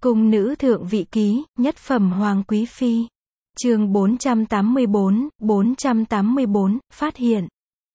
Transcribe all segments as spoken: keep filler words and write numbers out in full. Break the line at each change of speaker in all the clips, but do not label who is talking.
Cung nữ thượng vị ký, nhất phẩm hoàng quý phi. Chương bốn trăm tám mươi bốn, bốn trăm tám mươi bốn, phát hiện.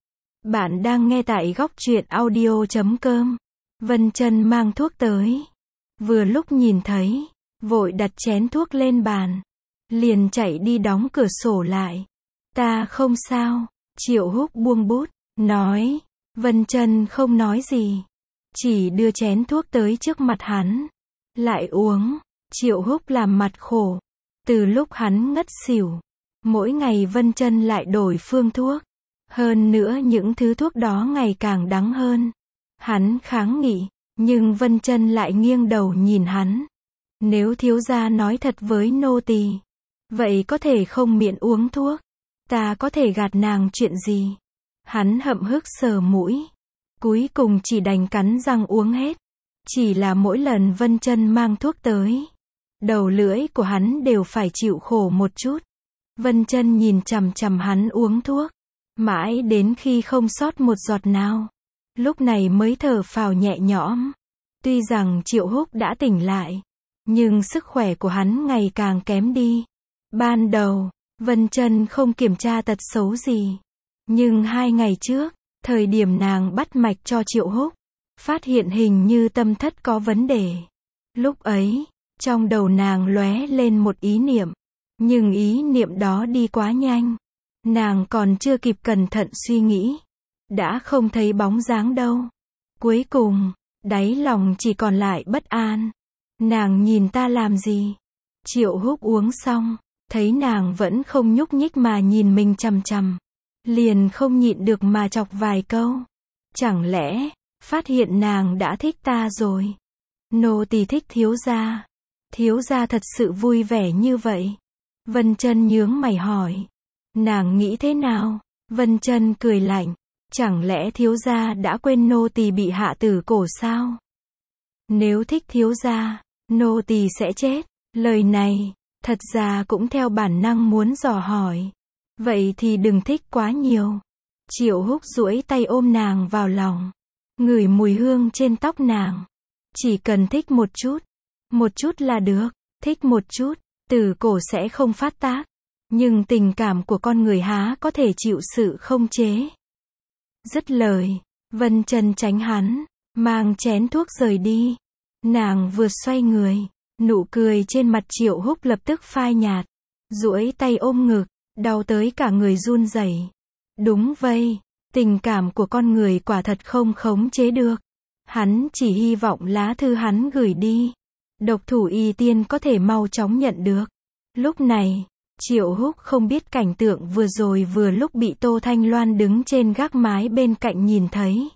Bạn đang nghe tại góc truyện audio chấm com. Vân Chân mang thuốc tới. Vừa lúc nhìn thấy, vội đặt chén thuốc lên bàn. Liền chạy đi đóng cửa sổ lại. Ta không sao. Triệu Húc buông bút, nói. Vân Chân không nói gì. Chỉ đưa chén thuốc tới trước mặt hắn. Lại uống. Triệu Húc làm mặt khổ. Từ lúc hắn ngất xỉu, mỗi ngày Vân Chân lại đổi phương thuốc. Hơn nữa những thứ thuốc đó ngày càng đắng hơn. Hắn kháng nghị, nhưng Vân Chân lại nghiêng đầu nhìn hắn. Nếu thiếu gia nói thật với nô tỳ, vậy có thể không miễn uống thuốc. Ta có thể gạt nàng chuyện gì? Hắn hậm hực sờ mũi. Cuối cùng chỉ đành cắn răng uống hết. Chỉ là mỗi lần Vân Chân mang thuốc tới, đầu lưỡi của hắn đều phải chịu khổ một chút. Vân Chân nhìn chằm chằm hắn uống thuốc, mãi đến khi không sót một giọt nào. Lúc này mới thở phào nhẹ nhõm. Tuy rằng Triệu Húc đã tỉnh lại, nhưng sức khỏe của hắn ngày càng kém đi. Ban đầu, Vân Chân không kiểm tra tật xấu gì. Nhưng hai ngày trước, thời điểm nàng bắt mạch cho Triệu Húc, phát hiện hình như tâm thất có vấn đề. Lúc ấy, trong đầu nàng lóe lên một ý niệm. Nhưng ý niệm đó đi quá nhanh. Nàng còn chưa kịp cẩn thận suy nghĩ. Đã không thấy bóng dáng đâu. Cuối cùng, đáy lòng chỉ còn lại bất an. Nàng nhìn ta làm gì? Triệu Húc uống xong, thấy nàng vẫn không nhúc nhích mà nhìn mình chằm chằm. Liền không nhịn được mà chọc vài câu. Chẳng lẽ, phát hiện nàng đã thích ta rồi? Nô tỳ thích thiếu gia. Thiếu gia thật sự vui vẻ như vậy? Vân Chân nhướng mày hỏi. Nàng nghĩ thế nào? Vân Chân cười lạnh. Chẳng lẽ thiếu gia đã quên nô tỳ bị hạ tử cổ sao? Nếu thích thiếu gia, nô tỳ sẽ chết. Lời này, thật ra cũng theo bản năng muốn dò hỏi. Vậy thì đừng thích quá nhiều. Triệu Húc duỗi tay ôm nàng vào lòng. Ngửi mùi hương trên tóc nàng. Chỉ cần thích một chút. Một chút là được. Thích một chút, tử cổ sẽ không phát tác. Nhưng tình cảm của con người há có thể chịu sự không chế. Dứt lời, Vân Chân tránh hắn, mang chén thuốc rời đi. Nàng vừa xoay người, nụ cười trên mặt Triệu Húc lập tức phai nhạt. Duỗi tay ôm ngực, đau tới cả người run rẩy. Đúng vậy, tình cảm của con người quả thật không khống chế được. Hắn chỉ hy vọng lá thư hắn gửi đi, độc thủ y tiên có thể mau chóng nhận được. Lúc này, Triệu Húc không biết cảnh tượng vừa rồi vừa lúc bị Tô Thanh Loan đứng trên gác mái bên cạnh nhìn thấy.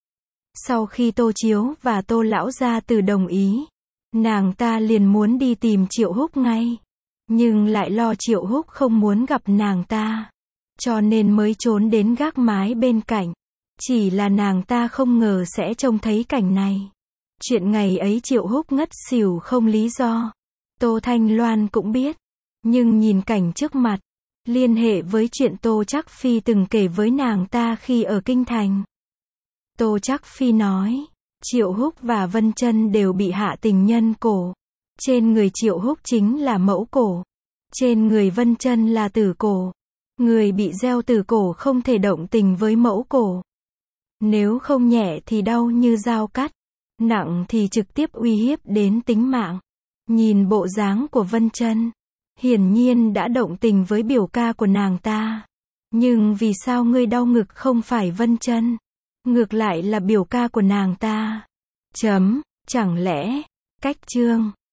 Sau khi Tô Chiếu và Tô Lão gia từ đồng ý, nàng ta liền muốn đi tìm Triệu Húc ngay. Nhưng lại lo Triệu Húc không muốn gặp nàng ta, cho nên mới trốn đến gác mái bên cạnh. Chỉ là nàng ta không ngờ sẽ trông thấy cảnh này. Chuyện ngày ấy Triệu Húc ngất xỉu không lý do, Tô Thanh Loan cũng biết. Nhưng nhìn cảnh trước mặt, liên hệ với chuyện Tô Trác Phi từng kể với nàng ta khi ở Kinh Thành. Tô Trác Phi nói, Triệu Húc và Vân Chân đều bị hạ tình nhân cổ. Trên người Triệu Húc chính là mẫu cổ. Trên người Vân Chân là tử cổ. Người bị gieo tử cổ không thể động tình với mẫu cổ. Nếu không nhẹ thì đau như dao cắt. Nặng thì trực tiếp uy hiếp đến tính mạng. Nhìn bộ dáng của Vân Chân, hiển nhiên đã động tình với biểu ca của nàng ta. Nhưng vì sao ngươi đau ngực không phải Vân Chân? Ngược lại là biểu ca của nàng ta. Chấm, chẳng lẽ, cách chương.